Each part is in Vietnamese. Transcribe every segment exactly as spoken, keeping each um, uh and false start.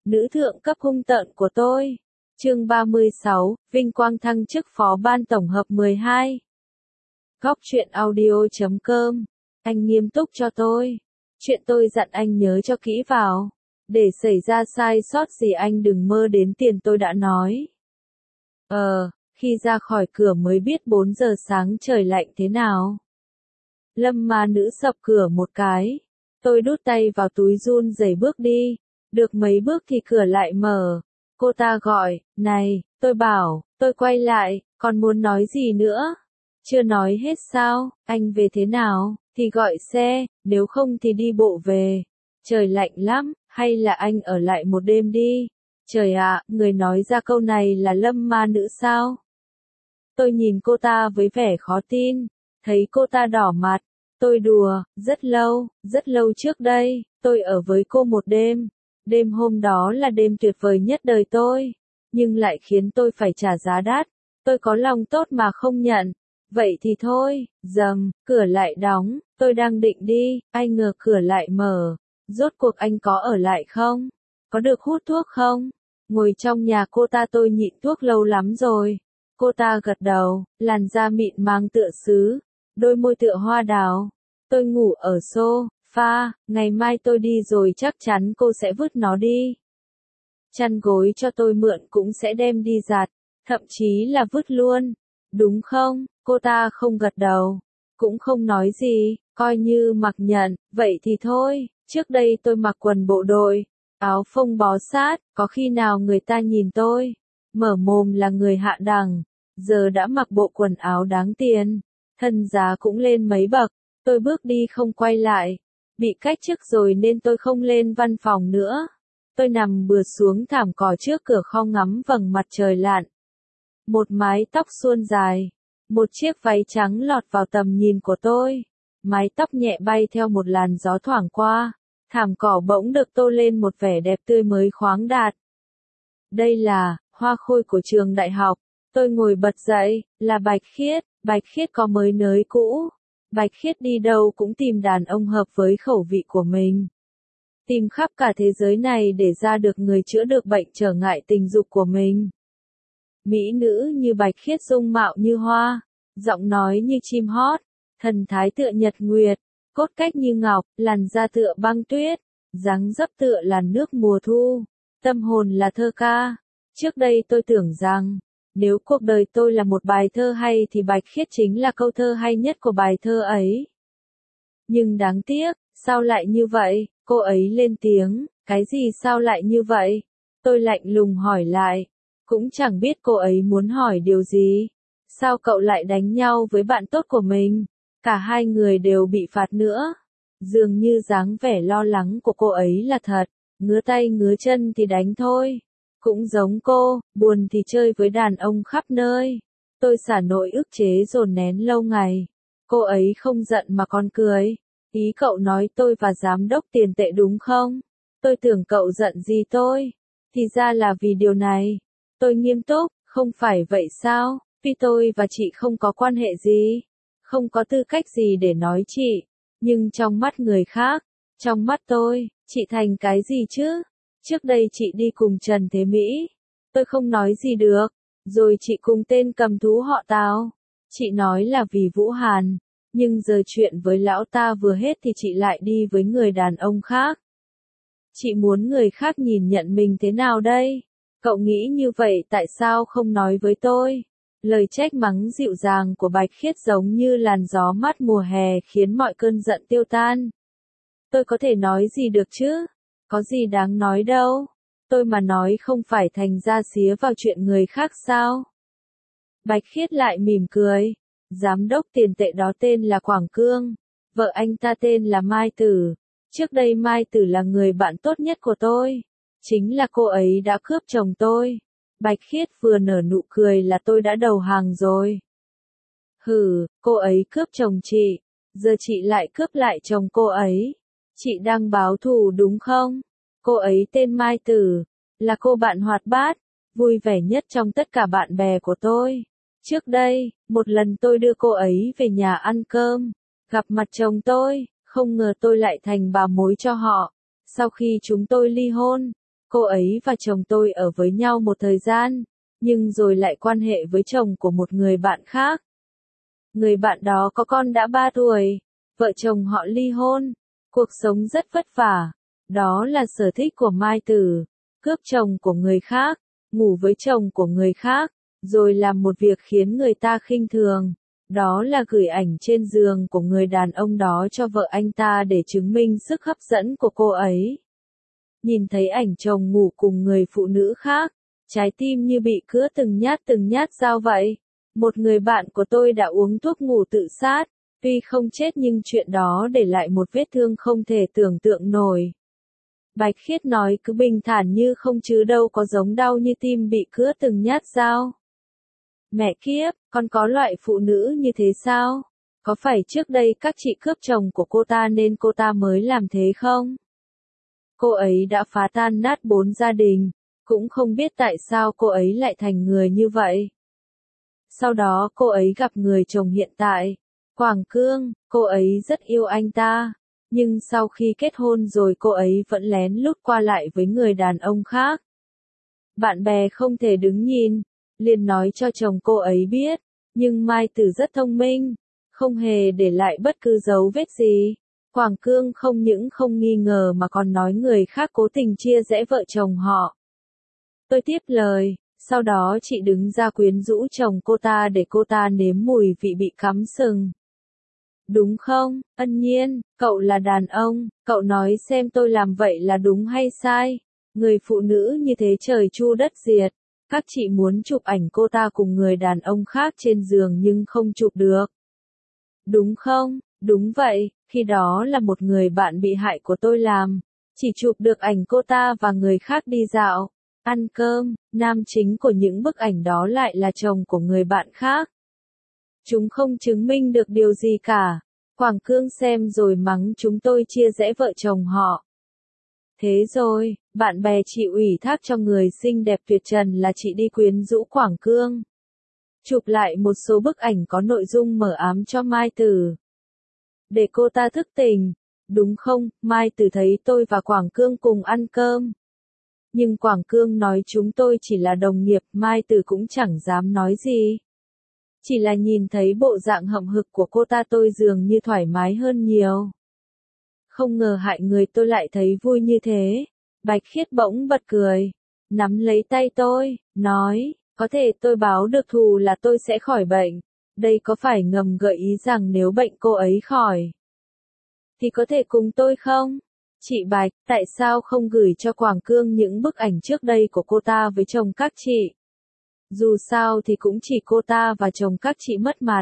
nữ thượng cấp hung tợn của tôi. Chương ba mươi sáu, vinh quang thăng chức phó ban tổng hợp mười hai. Góc truyện audio chấm com. Anh nghiêm túc cho tôi. Chuyện tôi dặn anh nhớ cho kỹ vào. Để xảy ra sai sót gì anh đừng mơ đến tiền tôi đã nói. Ờ, khi ra khỏi cửa mới biết bốn giờ sáng trời lạnh thế nào. Lâm ma nữ sập cửa một cái. Tôi đút tay vào túi run rẩy bước đi. Được mấy bước thì cửa lại mở. Cô ta gọi, này, tôi bảo, tôi quay lại, còn muốn nói gì nữa? Chưa nói hết sao, anh về thế nào, thì gọi xe, nếu không thì đi bộ về. Trời lạnh lắm, hay là anh ở lại một đêm đi? Trời ạ, người nói ra câu này là Lâm ma nữ sao? Tôi nhìn cô ta với vẻ khó tin, thấy cô ta đỏ mặt. Tôi đùa, rất lâu, rất lâu trước đây, tôi ở với cô một đêm. Đêm hôm đó là đêm tuyệt vời nhất đời tôi, nhưng lại khiến tôi phải trả giá đắt. Tôi có lòng tốt mà không nhận. Vậy thì thôi, dầm, cửa lại đóng, tôi đang định đi, ai ngờ cửa lại mở. Rốt cuộc anh có ở lại không? Có được hút thuốc không? Ngồi trong nhà cô ta tôi nhịn thuốc lâu lắm rồi. Cô ta gật đầu, làn da mịn màng tựa sứ, đôi môi tựa hoa đào. Tôi ngủ ở sofa, ngày mai tôi đi rồi chắc chắn cô sẽ vứt nó đi. Chăn gối cho tôi mượn cũng sẽ đem đi giặt, thậm chí là vứt luôn. Đúng không? Cô ta không gật đầu, cũng không nói gì, coi như mặc nhận, vậy thì thôi. Trước đây tôi mặc quần bộ đội, áo phông bó sát, có khi nào người ta nhìn tôi, mở mồm là người hạ đẳng, giờ đã mặc bộ quần áo đáng tiền, thân giá cũng lên mấy bậc. Tôi bước đi không quay lại, bị cách chức rồi nên tôi không lên văn phòng nữa. Tôi nằm bừa xuống thảm cỏ trước cửa kho ngắm vầng mặt trời lặn. Một mái tóc suôn dài, một chiếc váy trắng lọt vào tầm nhìn của tôi. Mái tóc nhẹ bay theo một làn gió thoảng qua, thảm cỏ bỗng được tô lên một vẻ đẹp tươi mới khoáng đạt. Đây là hoa khôi của trường đại học. Tôi ngồi bật dậy, là Bạch Khiết. Bạch Khiết có mới nới cũ. Bạch Khiết đi đâu cũng tìm đàn ông hợp với khẩu vị của mình. Tìm khắp cả thế giới này để ra được người chữa được bệnh trở ngại tình dục của mình. Mỹ nữ như Bạch Khiết dung mạo như hoa, giọng nói như chim hót, thần thái tựa nhật nguyệt, cốt cách như ngọc, làn da tựa băng tuyết, dáng dấp tựa làn nước mùa thu, tâm hồn là thơ ca. Trước đây tôi tưởng rằng, nếu cuộc đời tôi là một bài thơ hay thì Bạch Khiết chính là câu thơ hay nhất của bài thơ ấy. Nhưng đáng tiếc, sao lại như vậy? Cô ấy lên tiếng, cái gì sao lại như vậy? Tôi lạnh lùng hỏi lại, cũng chẳng biết cô ấy muốn hỏi điều gì. Sao cậu lại đánh nhau với bạn tốt của mình? Cả hai người đều bị phạt nữa. Dường như dáng vẻ lo lắng của cô ấy là thật, ngứa tay ngứa chân thì đánh thôi. Cũng giống cô, buồn thì chơi với đàn ông khắp nơi. Tôi xả nỗi ức chế dồn nén lâu ngày. Cô ấy không giận mà còn cười. Ý cậu nói tôi và giám đốc tiền tệ đúng không? Tôi tưởng cậu giận gì tôi. Thì ra là vì điều này. Tôi nghiêm túc, không phải vậy sao? Vì tôi và chị không có quan hệ gì. Không có tư cách gì để nói chị. Nhưng trong mắt người khác, trong mắt tôi, chị thành cái gì chứ? Trước đây chị đi cùng Trần Thế Mỹ. Tôi không nói gì được. Rồi chị cùng tên cầm thú họ Tào. Chị nói là vì Vũ Hàn. Nhưng giờ chuyện với lão ta vừa hết thì chị lại đi với người đàn ông khác. Chị muốn người khác nhìn nhận mình thế nào đây? Cậu nghĩ như vậy tại sao không nói với tôi? Lời trách mắng dịu dàng của Bạch Khiết giống như làn gió mát mùa hè khiến mọi cơn giận tiêu tan. Tôi có thể nói gì được chứ? Có gì đáng nói đâu. Tôi mà nói không phải thành ra xía vào chuyện người khác sao? Bạch Khiết lại mỉm cười. Giám đốc tiền tệ đó tên là Quảng Cương. Vợ anh ta tên là Mai Tử. Trước đây Mai Tử là người bạn tốt nhất của tôi. Chính là cô ấy đã cướp chồng tôi. Bạch Khiết vừa nở nụ cười là tôi đã đầu hàng rồi. Hừ, cô ấy cướp chồng chị. Giờ chị lại cướp lại chồng cô ấy. Chị đang báo thù đúng không? Cô ấy tên Mai Tử. Là cô bạn hoạt bát, vui vẻ nhất trong tất cả bạn bè của tôi. Trước đây, một lần tôi đưa cô ấy về nhà ăn cơm. Gặp mặt chồng tôi, không ngờ tôi lại thành bà mối cho họ. Sau khi chúng tôi ly hôn, Cô ấy và chồng tôi ở với nhau một thời gian, nhưng rồi lại quan hệ với chồng của một người bạn khác. Người bạn đó có con đã ba tuổi, vợ chồng họ ly hôn, cuộc sống rất vất vả. Đó là sở thích của Mai Tử, cướp chồng của người khác, ngủ với chồng của người khác, rồi làm một việc khiến người ta khinh thường. Đó là gửi ảnh trên giường của người đàn ông đó cho vợ anh ta để chứng minh sức hấp dẫn của cô ấy. Nhìn thấy ảnh chồng ngủ cùng người phụ nữ khác, trái tim như bị cứa từng nhát từng nhát dao vậy. Một người bạn của tôi đã uống thuốc ngủ tự sát, tuy không chết nhưng chuyện đó để lại một vết thương không thể tưởng tượng nổi. Bạch Khiết nói cứ bình thản như không chứ đâu có giống đau như tim bị cứa từng nhát dao. Mẹ kiếp, con có loại phụ nữ như thế sao? Có phải trước đây các chị cướp chồng của cô ta nên cô ta mới làm thế không? Cô ấy đã phá tan nát bốn gia đình, cũng không biết tại sao cô ấy lại thành người như vậy. Sau đó cô ấy gặp người chồng hiện tại, Quảng Cương, cô ấy rất yêu anh ta, nhưng sau khi kết hôn rồi cô ấy vẫn lén lút qua lại với người đàn ông khác. Bạn bè không thể đứng nhìn, liền nói cho chồng cô ấy biết, nhưng Mai Tử rất thông minh, không hề để lại bất cứ dấu vết gì. Quảng Cương không những không nghi ngờ mà còn nói người khác cố tình chia rẽ vợ chồng họ. Tôi tiếp lời, sau đó chị đứng ra quyến rũ chồng cô ta để cô ta nếm mùi vị bị cắm sừng. Đúng không, Ân Nhiên, cậu là đàn ông, cậu nói xem tôi làm vậy là đúng hay sai. Người phụ nữ như thế trời chu đất diệt, các chị muốn chụp ảnh cô ta cùng người đàn ông khác trên giường nhưng không chụp được. Đúng không, đúng vậy, khi đó là một người bạn bị hại của tôi làm, chỉ chụp được ảnh cô ta và người khác đi dạo, ăn cơm, nam chính của những bức ảnh đó lại là chồng của người bạn khác. Chúng không chứng minh được điều gì cả. Quảng Cương xem rồi mắng chúng tôi chia rẽ vợ chồng họ. Thế rồi, bạn bè chị ủy thác cho người xinh đẹp tuyệt trần là chị đi quyến rũ Quảng Cương. Chụp lại một số bức ảnh có nội dung mờ ám cho Mai Tử. Để cô ta thức tỉnh. Đúng không, Mai Tử thấy tôi và Quảng Cương cùng ăn cơm. Nhưng Quảng Cương nói chúng tôi chỉ là đồng nghiệp, Mai Tử cũng chẳng dám nói gì. Chỉ là nhìn thấy bộ dạng hậm hực của cô ta tôi dường như thoải mái hơn nhiều. Không ngờ hại người tôi lại thấy vui như thế. Bạch Khiết bỗng bật cười, nắm lấy tay tôi, nói, có thể tôi báo được thù là tôi sẽ khỏi bệnh. Đây có phải ngầm gợi ý rằng nếu bệnh cô ấy khỏi, thì có thể cùng tôi không? Chị Bạch, tại sao không gửi cho Quảng Cương những bức ảnh trước đây của cô ta với chồng các chị? Dù sao thì cũng chỉ cô ta và chồng các chị mất mặt.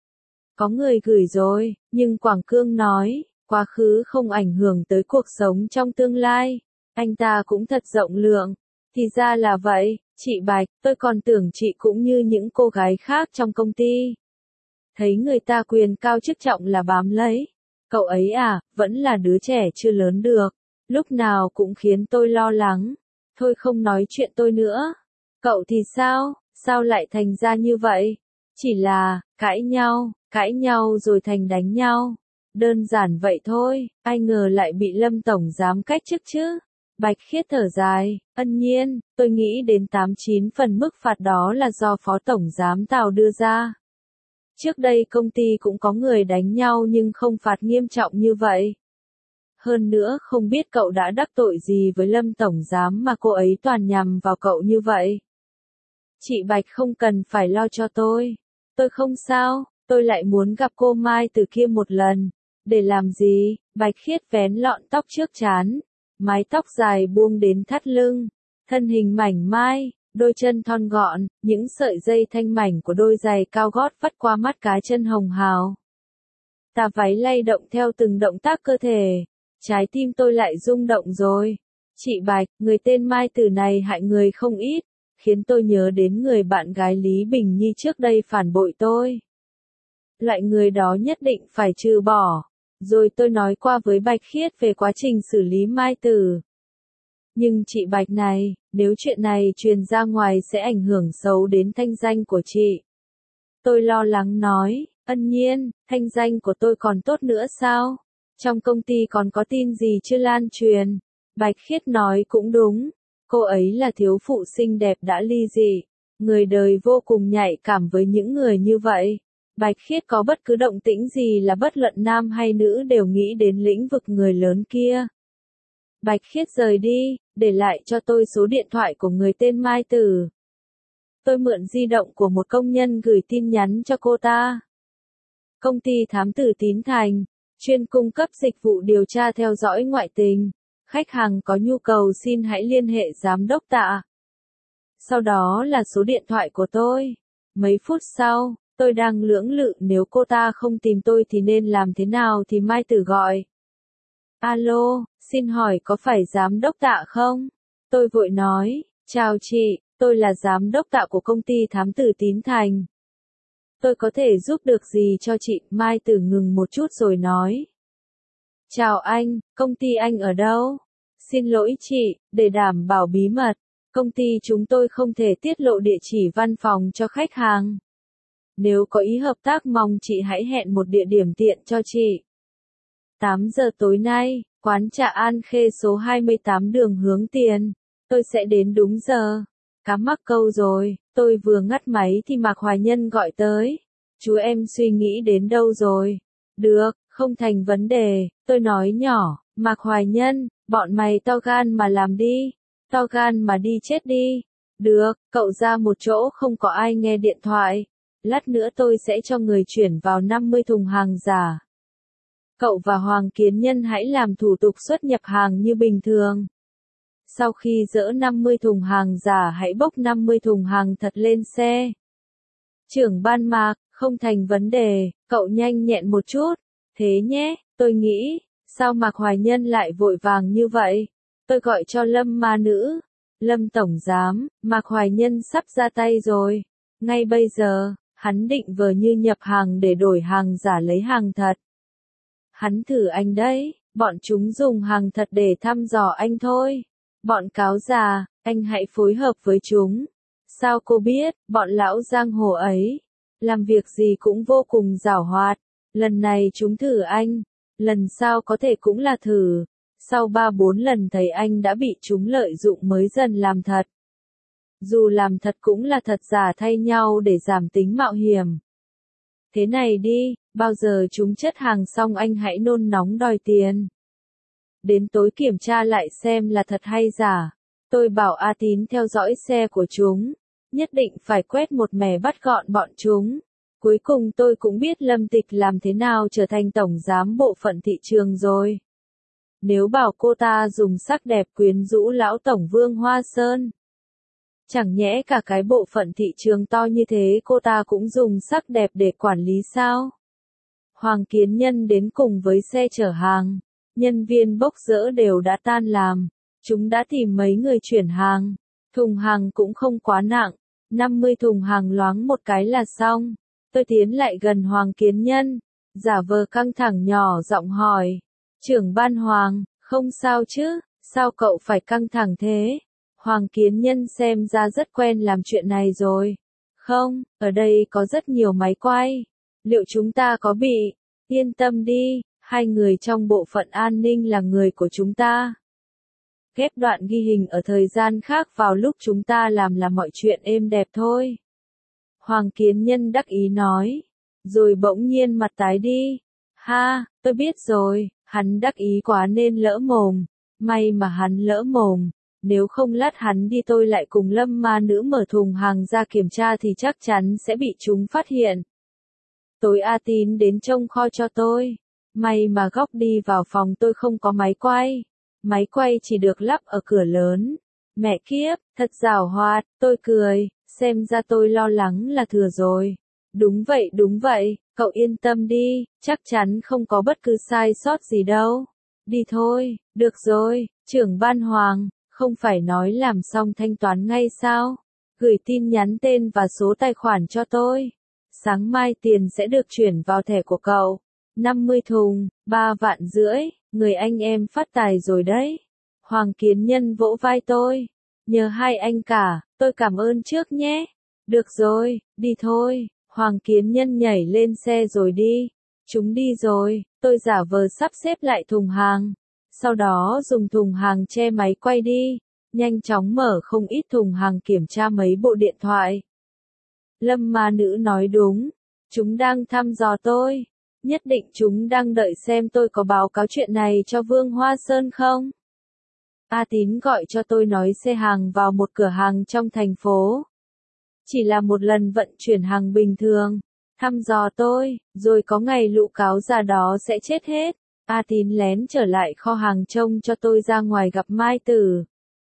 Có người gửi rồi, nhưng Quảng Cương nói, quá khứ không ảnh hưởng tới cuộc sống trong tương lai. Anh ta cũng thật rộng lượng. Thì ra là vậy, chị Bạch, tôi còn tưởng chị cũng như những cô gái khác trong công ty. Thấy người ta quyền cao chức trọng là bám lấy. Cậu ấy à, vẫn là đứa trẻ chưa lớn được. Lúc nào cũng khiến tôi lo lắng. Thôi không nói chuyện tôi nữa. Cậu thì sao? Sao lại thành ra như vậy? Chỉ là, cãi nhau, cãi nhau rồi thành đánh nhau. Đơn giản vậy thôi, ai ngờ lại bị Lâm Tổng giám cách chức chứ. Bạch Khiết thở dài, Ân Nhiên, tôi nghĩ đến tám chín phần mức phạt đó là do Phó Tổng giám Tào đưa ra. Trước đây công ty cũng có người đánh nhau nhưng không phạt nghiêm trọng như vậy. Hơn nữa không biết cậu đã đắc tội gì với Lâm Tổng giám mà cô ấy toàn nhằm vào cậu như vậy. Chị Bạch không cần phải lo cho tôi. Tôi không sao, tôi lại muốn gặp cô Mai Tử kia một lần. Để làm gì? Bạch Khiết vén lọn tóc trước trán. Mái tóc dài buông đến thắt lưng. Thân hình mảnh mai, đôi chân thon gọn, những sợi dây thanh mảnh của đôi giày cao gót vắt qua mắt cá chân hồng hào. Tà váy lay động theo từng động tác cơ thể. Trái tim tôi lại rung động rồi. Chị Bạch, người tên Mai Tử này hại người không ít. Khiến tôi nhớ đến người bạn gái Lý Bình Nhi trước đây phản bội tôi. Loại người đó nhất định phải trừ bỏ. Rồi tôi nói qua với Bạch Khiết về quá trình xử lý Mai Tử. Nhưng chị Bạch này, nếu chuyện này truyền ra ngoài sẽ ảnh hưởng xấu đến thanh danh của chị. Tôi lo lắng nói, Ân Nhiên, thanh danh của tôi còn tốt nữa sao? Trong công ty còn có tin gì chưa lan truyền? Bạch Khiết nói cũng đúng. Cô ấy là thiếu phụ xinh đẹp đã ly dị. Người đời vô cùng nhạy cảm với những người như vậy. Bạch Khiết có bất cứ động tĩnh gì là bất luận nam hay nữ đều nghĩ đến lĩnh vực người lớn kia. Bạch Khiết rời đi, để lại cho tôi số điện thoại của người tên Mai Tử. Tôi mượn di động của một công nhân gửi tin nhắn cho cô ta. Công ty thám tử Tín Thành, chuyên cung cấp dịch vụ điều tra theo dõi ngoại tình. Khách hàng có nhu cầu xin hãy liên hệ giám đốc Tạ. Sau đó là số điện thoại của tôi. Mấy phút sau, tôi đang lưỡng lự nếu cô ta không tìm tôi thì nên làm thế nào thì Mai Tử gọi. Alo, xin hỏi có phải giám đốc Tạ không? Tôi vội nói, chào chị, tôi là giám đốc Tạ của công ty thám tử Tín Thành. Tôi có thể giúp được gì cho chị? Mai Tử ngừng một chút rồi nói. Chào anh, công ty anh ở đâu? Xin lỗi chị, để đảm bảo bí mật, công ty chúng tôi không thể tiết lộ địa chỉ văn phòng cho khách hàng. Nếu có ý hợp tác mong chị hãy hẹn một địa điểm tiện cho chị. tám giờ tối nay, quán trà An Khê số hai mươi tám đường Hướng Tiền. Tôi sẽ đến đúng giờ. Cá mắc câu rồi, tôi vừa ngắt máy thì Mạc Hoài Nhân gọi tới. Chú em suy nghĩ đến đâu rồi? Được, không thành vấn đề, tôi nói nhỏ, Mạc Hoài Nhân, bọn mày to gan mà làm đi. To gan mà đi chết đi. Được, cậu ra một chỗ không có ai nghe điện thoại. Lát nữa tôi sẽ cho người chuyển vào năm mươi thùng hàng giả. Cậu và Hoàng Kiến Nhân hãy làm thủ tục xuất nhập hàng như bình thường. Sau khi dỡ năm mươi thùng hàng giả hãy bốc năm mươi thùng hàng thật lên xe. Trưởng ban Mạc, không thành vấn đề, cậu nhanh nhẹn một chút. Thế nhé, tôi nghĩ, sao Mạc Hoài Nhân lại vội vàng như vậy? Tôi gọi cho Lâm ma nữ. Lâm tổng giám, Mạc Hoài Nhân sắp ra tay rồi. Ngay bây giờ, hắn định vờ như nhập hàng để đổi hàng giả lấy hàng thật. Hắn thử anh đấy, bọn chúng dùng hàng thật để thăm dò anh thôi. Bọn cáo già, anh hãy phối hợp với chúng. Sao cô biết, bọn lão giang hồ ấy, làm việc gì cũng vô cùng giảo hoạt. Lần này chúng thử anh, lần sau có thể cũng là thử. Sau ba bốn lần thấy anh đã bị chúng lợi dụng mới dần làm thật. Dù làm thật cũng là thật giả thay nhau để giảm tính mạo hiểm. Thế này đi, bao giờ chúng chất hàng xong anh hãy nôn nóng đòi tiền. Đến tối kiểm tra lại xem là thật hay giả. Tôi bảo A Tín theo dõi xe của chúng. Nhất định phải quét một mẻ bắt gọn bọn chúng. Cuối cùng tôi cũng biết Lâm Tịch làm thế nào trở thành tổng giám bộ phận thị trường rồi. Nếu bảo cô ta dùng sắc đẹp quyến rũ lão tổng Vương Hoa Sơn. Chẳng nhẽ cả cái bộ phận thị trường to như thế cô ta cũng dùng sắc đẹp để quản lý sao? Hoàng Kiến Nhân đến cùng với xe chở hàng. Nhân viên bốc dỡ đều đã tan làm. Chúng đã tìm mấy người chuyển hàng. Thùng hàng cũng không quá nặng. năm mươi thùng hàng loáng một cái là xong. Tôi tiến lại gần Hoàng Kiến Nhân. Giả vờ căng thẳng nhỏ giọng hỏi. Trưởng ban Hoàng, không sao chứ, sao cậu phải căng thẳng thế? Hoàng Kiến Nhân xem ra rất quen làm chuyện này rồi. Không, ở đây có rất nhiều máy quay. Liệu chúng ta có bị? Yên tâm đi, hai người trong bộ phận an ninh là người của chúng ta. Ghép đoạn ghi hình ở thời gian khác vào lúc chúng ta làm là mọi chuyện êm đẹp thôi. Hoàng Kiến Nhân đắc ý nói. Rồi bỗng nhiên mặt tái đi. Ha, tôi biết rồi, hắn đắc ý quá nên lỡ mồm. May mà hắn lỡ mồm. Nếu không lát hắn đi tôi lại cùng Lâm ma nữ mở thùng hàng ra kiểm tra thì chắc chắn sẽ bị chúng phát hiện. Tối A Tín đến trông kho cho tôi. May mà góc đi vào phòng tôi không có máy quay. Máy quay chỉ được lắp ở cửa lớn. Mẹ kiếp, thật giảo hoạt, tôi cười, xem ra tôi lo lắng là thừa rồi. Đúng vậy đúng vậy, cậu yên tâm đi, chắc chắn không có bất cứ sai sót gì đâu. Đi thôi, được rồi, trưởng ban Hoàng, không phải nói làm xong thanh toán ngay sao? Gửi tin nhắn tên và số tài khoản cho tôi. Sáng mai tiền sẽ được chuyển vào thẻ của cậu. năm mươi thùng, ba vạn rưỡi, người anh em phát tài rồi đấy. Hoàng Kiến Nhân vỗ vai tôi. Nhờ hai anh cả, tôi cảm ơn trước nhé. Được rồi, đi thôi. Hoàng Kiến Nhân nhảy lên xe rồi đi. Chúng đi rồi, tôi giả vờ sắp xếp lại thùng hàng. Sau đó dùng thùng hàng che máy quay đi. nhanh chóng mở không ít thùng hàng kiểm tra mấy bộ điện thoại. Lâm ma nữ nói đúng, chúng đang thăm dò tôi, nhất định chúng đang đợi xem tôi có báo cáo chuyện này cho Vương Hoa Sơn không. A Tín gọi cho tôi nói xe hàng vào một cửa hàng trong thành phố. Chỉ là một lần vận chuyển hàng bình thường, thăm dò tôi, rồi có ngày lũ cáo già đó sẽ chết hết. A Tín lén trở lại kho hàng trông cho tôi ra ngoài gặp Mai Tử.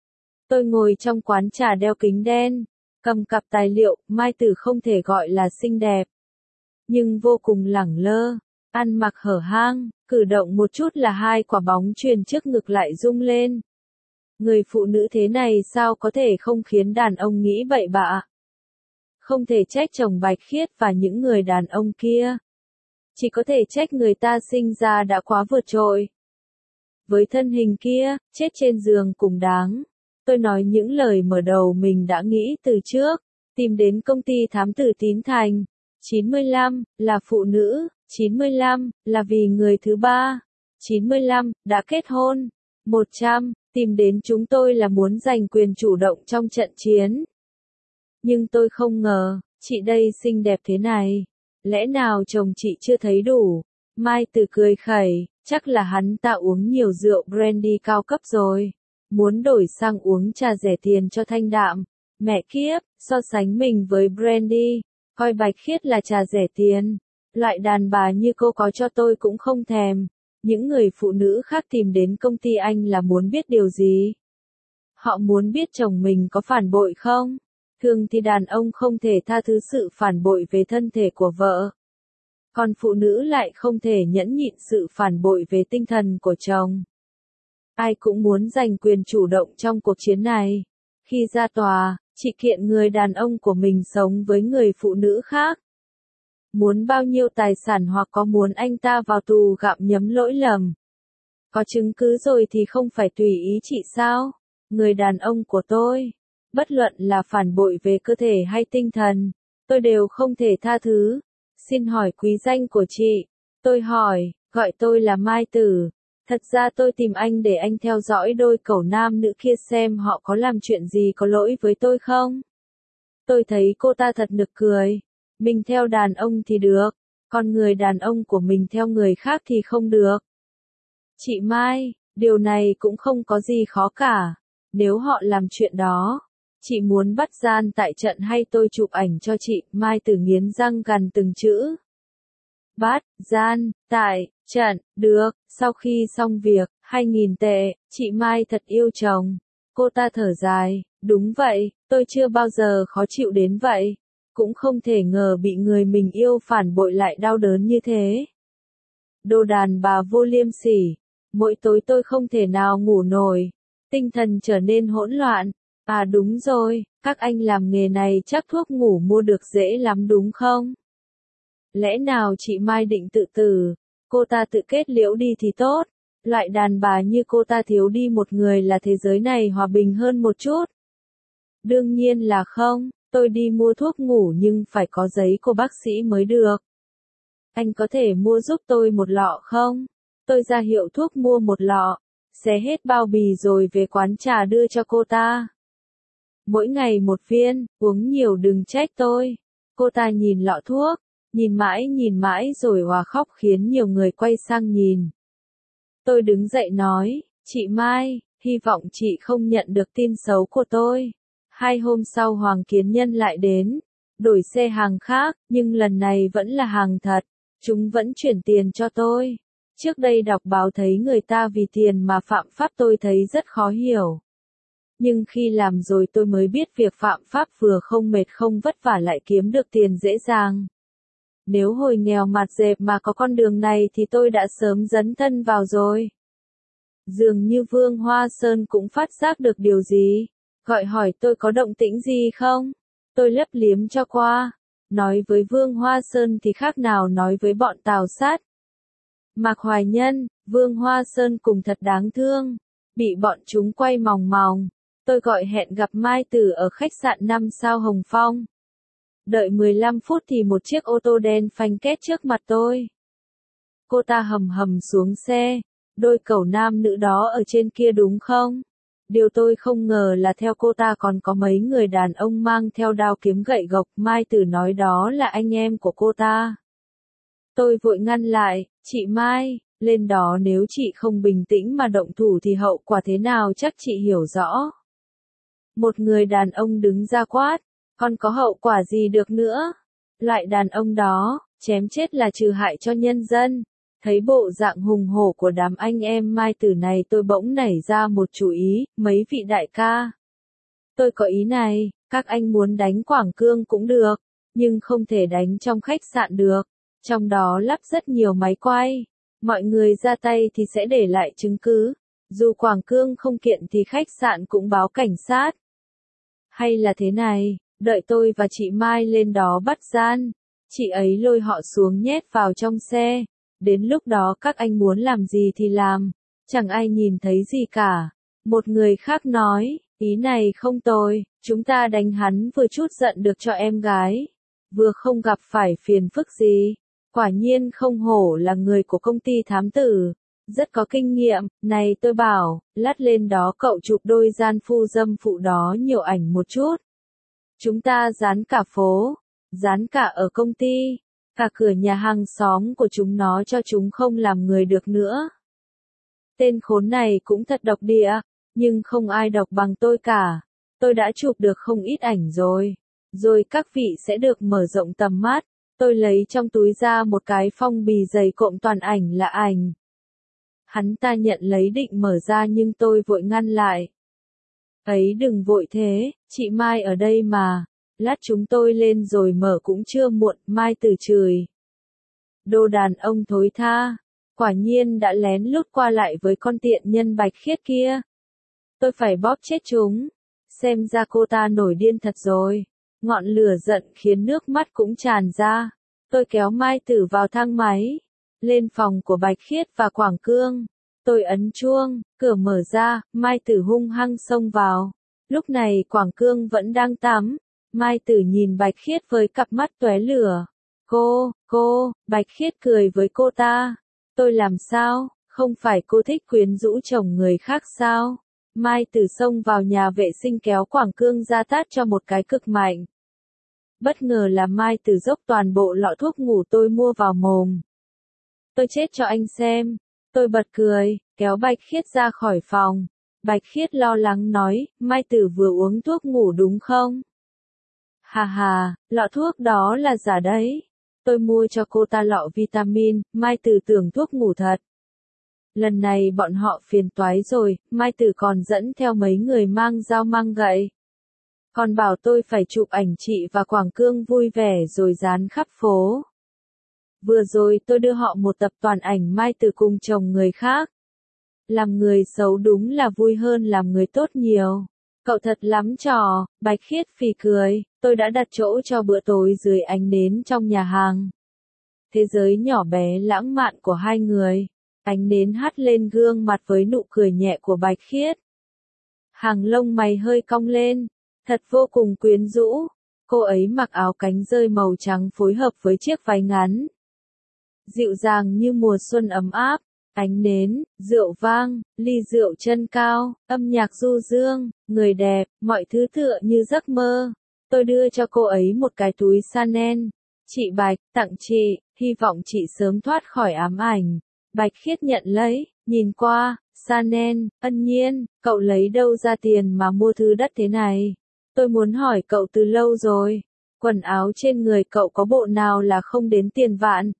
Tôi ngồi trong quán trà đeo kính đen, cầm cặp tài liệu, Mai Tử không thể gọi là xinh đẹp, nhưng vô cùng lẳng lơ, ăn mặc hở hang, cử động một chút là hai quả bóng chuyền trước ngực lại rung lên. Người phụ nữ thế này sao có thể không khiến đàn ông nghĩ bậy bạ? Không thể trách chồng Bạch Khiết và những người đàn ông kia. Chỉ có thể trách người ta sinh ra đã quá vượt trội. Với thân hình kia, chết trên giường cũng đáng. Tôi nói những lời mở đầu mình đã nghĩ từ trước, tìm đến công ty thám tử Tín Thành. chín mươi lăm, là phụ nữ, chín mươi lăm, là vì người thứ ba, chín mươi lăm, đã kết hôn, một trăm, tìm đến chúng tôi là muốn giành quyền chủ động trong trận chiến. Nhưng tôi không ngờ, chị đây xinh đẹp thế này. Lẽ nào chồng chị chưa thấy đủ? Mai Tử cười khẩy, chắc là hắn ta uống nhiều rượu brandy cao cấp rồi. Muốn đổi sang uống trà rẻ tiền cho thanh đạm. Mẹ kiếp, so sánh mình với brandy, coi Bạch Khiết là trà rẻ tiền. Loại đàn bà như cô có cho tôi cũng không thèm. Những người phụ nữ khác tìm đến công ty anh là muốn biết điều gì? Họ muốn biết chồng mình có phản bội không? Thường thì đàn ông không thể tha thứ sự phản bội về thân thể của vợ. Còn phụ nữ lại không thể nhẫn nhịn sự phản bội về tinh thần của chồng. Ai cũng muốn giành quyền chủ động trong cuộc chiến này. Khi ra tòa, chị kiện người đàn ông của mình sống với người phụ nữ khác. Muốn bao nhiêu tài sản hoặc có muốn anh ta vào tù gặm nhấm lỗi lầm. Có chứng cứ rồi thì không phải tùy ý chị sao? Người đàn ông của tôi, bất luận là phản bội về cơ thể hay tinh thần, tôi đều không thể tha thứ. Xin hỏi quý danh của chị. Tôi hỏi, gọi tôi là Mai Tử. Thật ra tôi tìm anh để anh theo dõi đôi cẩu nam nữ kia xem họ có làm chuyện gì có lỗi với tôi không. Tôi thấy cô ta thật nực cười. Mình theo đàn ông thì được, còn người đàn ông của mình theo người khác thì không được. Chị Mai, điều này cũng không có gì khó cả. Nếu họ làm chuyện đó, chị muốn bắt gian tại trận hay tôi chụp ảnh cho chị? Mai Tử nghiến răng gằn từng chữ. Bắt gian tại trận, được. Sau khi xong việc, hai nghìn tệ, chị Mai thật yêu chồng. Cô ta thở dài, đúng vậy, tôi chưa bao giờ khó chịu đến vậy. Cũng không thể ngờ bị người mình yêu phản bội lại đau đớn như thế. Đồ đàn bà vô liêm sỉ. Mỗi tối tôi không thể nào ngủ nổi. Tinh thần trở nên hỗn loạn. À đúng rồi, các anh làm nghề này chắc thuốc ngủ mua được dễ lắm đúng không? Lẽ nào chị Mai định tự tử? Cô ta tự kết liễu đi thì tốt. Loại đàn bà như cô ta thiếu đi một người là thế giới này hòa bình hơn một chút. Đương nhiên là không. Tôi đi mua thuốc ngủ nhưng phải có giấy của bác sĩ mới được. Anh có thể mua giúp tôi một lọ không? Tôi ra hiệu thuốc mua một lọ, xé hết bao bì rồi về quán trà đưa cho cô ta. Mỗi ngày một viên, uống nhiều đừng trách tôi. Cô ta nhìn lọ thuốc, nhìn mãi nhìn mãi rồi òa khóc khiến nhiều người quay sang nhìn. Tôi đứng dậy nói, chị Mai, hy vọng chị không nhận được tin xấu của tôi. Hai hôm sau Hoàng Kiến Nhân lại đến, đổi xe hàng khác, nhưng lần này vẫn là hàng thật, chúng vẫn chuyển tiền cho tôi. Trước đây đọc báo thấy người ta vì tiền mà phạm pháp tôi thấy rất khó hiểu. Nhưng khi làm rồi tôi mới biết việc phạm pháp vừa không mệt không vất vả lại kiếm được tiền dễ dàng. Nếu hồi nghèo mặt dẹp mà có con đường này thì tôi đã sớm dấn thân vào rồi. Dường như Vương Hoa Sơn cũng phát giác được điều gì. Gọi hỏi tôi có động tĩnh gì không? Tôi lấp liếm cho qua. Nói với Vương Hoa Sơn thì khác nào nói với bọn Tào Sát. Mạc Hoài Nhân, Vương Hoa Sơn cùng thật đáng thương. Bị bọn chúng quay mòng mòng. Tôi gọi hẹn gặp Mai Tử ở khách sạn năm sao Hồng Phong. Đợi mười lăm phút thì một chiếc ô tô đen phanh két trước mặt tôi. Cô ta hầm hầm xuống xe. Đôi cẩu nam nữ đó ở trên kia đúng không? Điều tôi không ngờ là theo cô ta còn có mấy người đàn ông mang theo đao kiếm gậy gộc. Mai Tử nói đó là anh em của cô ta. Tôi vội ngăn lại, chị Mai, lên đó nếu chị không bình tĩnh mà động thủ thì hậu quả thế nào chắc chị hiểu rõ. Một người đàn ông đứng ra quát, còn có hậu quả gì được nữa? Loại đàn ông đó, chém chết là trừ hại cho nhân dân. Thấy bộ dạng hùng hổ của đám anh em Mai Tử này tôi bỗng nảy ra một chủ ý, mấy vị đại ca. Tôi có ý này, các anh muốn đánh Quảng Cương cũng được, nhưng không thể đánh trong khách sạn được. Trong đó lắp rất nhiều máy quay. Mọi người ra tay thì sẽ để lại chứng cứ. Dù Quảng Cương không kiện thì khách sạn cũng báo cảnh sát. Hay là thế này, đợi tôi và chị Mai lên đó bắt gian. Chị ấy lôi họ xuống nhét vào trong xe. Đến lúc đó các anh muốn làm gì thì làm. Chẳng ai nhìn thấy gì cả. Một người khác nói, ý này không tồi. Chúng ta đánh hắn vừa chút giận được cho em gái. Vừa không gặp phải phiền phức gì. Quả nhiên không hổ là người của công ty thám tử. Rất có kinh nghiệm, này tôi bảo, lát lên đó cậu chụp đôi gian phu dâm phụ đó nhiều ảnh một chút. Chúng ta dán cả phố, dán cả ở công ty, cả cửa nhà hàng xóm của chúng nó cho chúng không làm người được nữa. Tên khốn này cũng thật độc địa, nhưng không ai độc bằng tôi cả. Tôi đã chụp được không ít ảnh rồi. Rồi các vị sẽ được mở rộng tầm mắt. Tôi lấy trong túi ra một cái phong bì dày cộm toàn ảnh là ảnh. Hắn ta nhận lấy định mở ra nhưng tôi vội ngăn lại. Ấy đừng vội thế, chị Mai ở đây mà. Lát chúng tôi lên rồi mở cũng chưa muộn. Mai Tử chửi. Đồ đàn ông thối tha. Quả nhiên đã lén lút qua lại với con tiện nhân Bạch Khiết kia. Tôi phải bóp chết chúng. Xem ra cô ta nổi điên thật rồi. Ngọn lửa giận khiến nước mắt cũng tràn ra. Tôi kéo Mai Tử vào thang máy. Lên phòng của Bạch Khiết và Quảng Cương. Tôi ấn chuông, cửa mở ra, Mai Tử hung hăng xông vào. Lúc này Quảng Cương vẫn đang tắm. Mai Tử nhìn Bạch Khiết với cặp mắt tóe lửa. Cô, cô, Bạch Khiết cười với cô ta. Tôi làm sao, không phải cô thích quyến rũ chồng người khác sao? Mai Tử xông vào nhà vệ sinh kéo Quảng Cương ra tát cho một cái cực mạnh. Bất ngờ là Mai Tử dốc toàn bộ lọ thuốc ngủ tôi mua vào mồm. Tôi chết cho anh xem. Tôi bật cười, kéo Bạch Khiết ra khỏi phòng. Bạch Khiết lo lắng nói, Mai Tử vừa uống thuốc ngủ đúng không? Hà hà, lọ thuốc đó là giả đấy. Tôi mua cho cô ta lọ vitamin, Mai Tử tưởng thuốc ngủ thật. Lần này bọn họ phiền toái rồi, Mai Tử còn dẫn theo mấy người mang dao mang gậy. Còn bảo tôi phải chụp ảnh chị và Quảng Cương vui vẻ rồi dán khắp phố. Vừa rồi tôi đưa họ một tập toàn ảnh Mai Tử cùng chồng người khác. Làm người xấu đúng là vui hơn làm người tốt nhiều. Cậu thật lắm trò, Bạch Khiết phì cười, tôi đã đặt chỗ cho bữa tối dưới ánh nến trong nhà hàng. Thế giới nhỏ bé lãng mạn của hai người. Ánh nến hắt lên gương mặt với nụ cười nhẹ của Bạch Khiết. Hàng lông mày hơi cong lên, thật vô cùng quyến rũ. Cô ấy mặc áo cánh rơi màu trắng phối hợp với chiếc váy ngắn. Dịu dàng như mùa xuân ấm áp, ánh nến, rượu vang, ly rượu chân cao, âm nhạc du dương, người đẹp, mọi thứ tựa như giấc mơ. Tôi đưa cho cô ấy một cái túi Chanel. Chị Bạch, tặng chị, hy vọng chị sớm thoát khỏi ám ảnh. Bạch Khiết nhận lấy, nhìn qua, Chanel, ân nhiên, cậu lấy đâu ra tiền mà mua thứ đắt thế này? Tôi muốn hỏi cậu từ lâu rồi. Quần áo trên người cậu có bộ nào là không đến tiền vạn?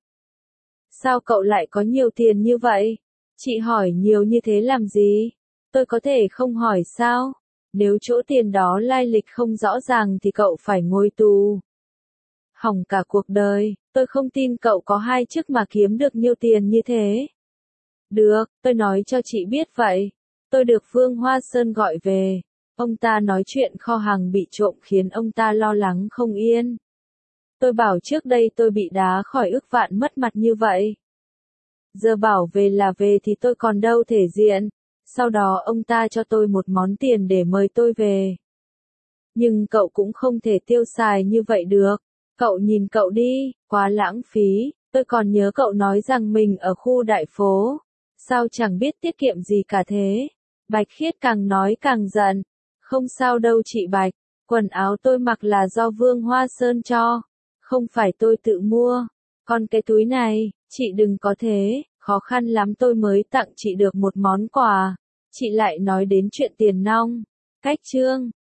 Sao cậu lại có nhiều tiền như vậy? Chị hỏi nhiều như thế làm gì? Tôi có thể không hỏi sao? Nếu chỗ tiền đó lai lịch không rõ ràng thì cậu phải ngồi tù. Hỏng cả cuộc đời, tôi không tin cậu có hai chức mà kiếm được nhiều tiền như thế. Được, tôi nói cho chị biết vậy. Tôi được Vương Hoa Sơn gọi về. Ông ta nói chuyện kho hàng bị trộm khiến ông ta lo lắng không yên. Tôi bảo trước đây tôi bị đá khỏi ức vạn mất mặt như vậy. Giờ bảo về là về thì tôi còn đâu thể diện. Sau đó ông ta cho tôi một món tiền để mời tôi về. Nhưng cậu cũng không thể tiêu xài như vậy được. Cậu nhìn cậu đi, quá lãng phí. Tôi còn nhớ cậu nói rằng mình ở khu đại phố. Sao chẳng biết tiết kiệm gì cả thế? Bạch Khiết càng nói càng giận. Không sao đâu chị Bạch, quần áo tôi mặc là do Vương Hoa Sơn cho, không phải tôi tự mua. Còn cái túi này, chị đừng có thế, khó khăn lắm tôi mới tặng chị được một món quà. Chị lại nói đến chuyện tiền nong. Cách chương